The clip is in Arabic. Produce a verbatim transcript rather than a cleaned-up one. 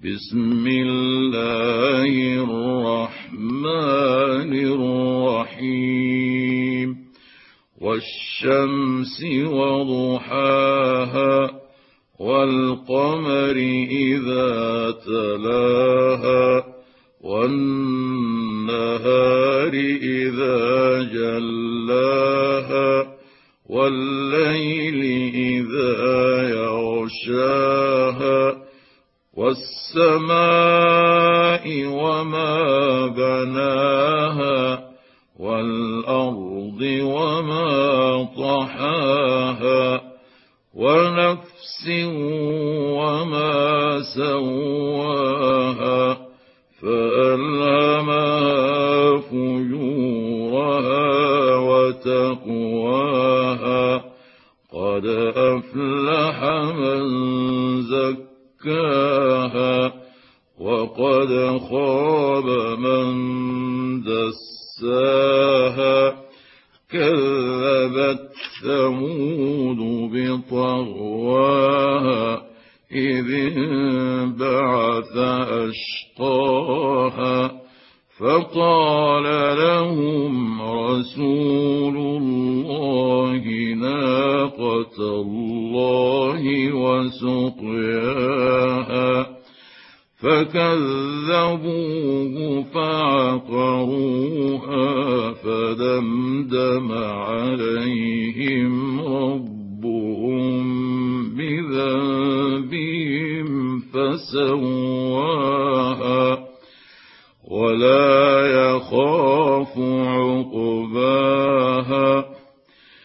بسم الله الرحمن الرحيم والشمس وضحاها والقمر إذا تلاها والنهار إذا جلاها والليل إذا يغشاها والسماء وما بناها والأرض وما طحاها ونفس وما سواها فألهمها فجورها وتقواها قد أفلح من زكاها وقد خاب من دساها كذبت ثمود بطغواها إذ انبعث أشقاها فقال لهم رسول الله ناقة الله وسقياها فكذبوه فعقروها فدمدم عليهم ربهم بذنبهم فسواها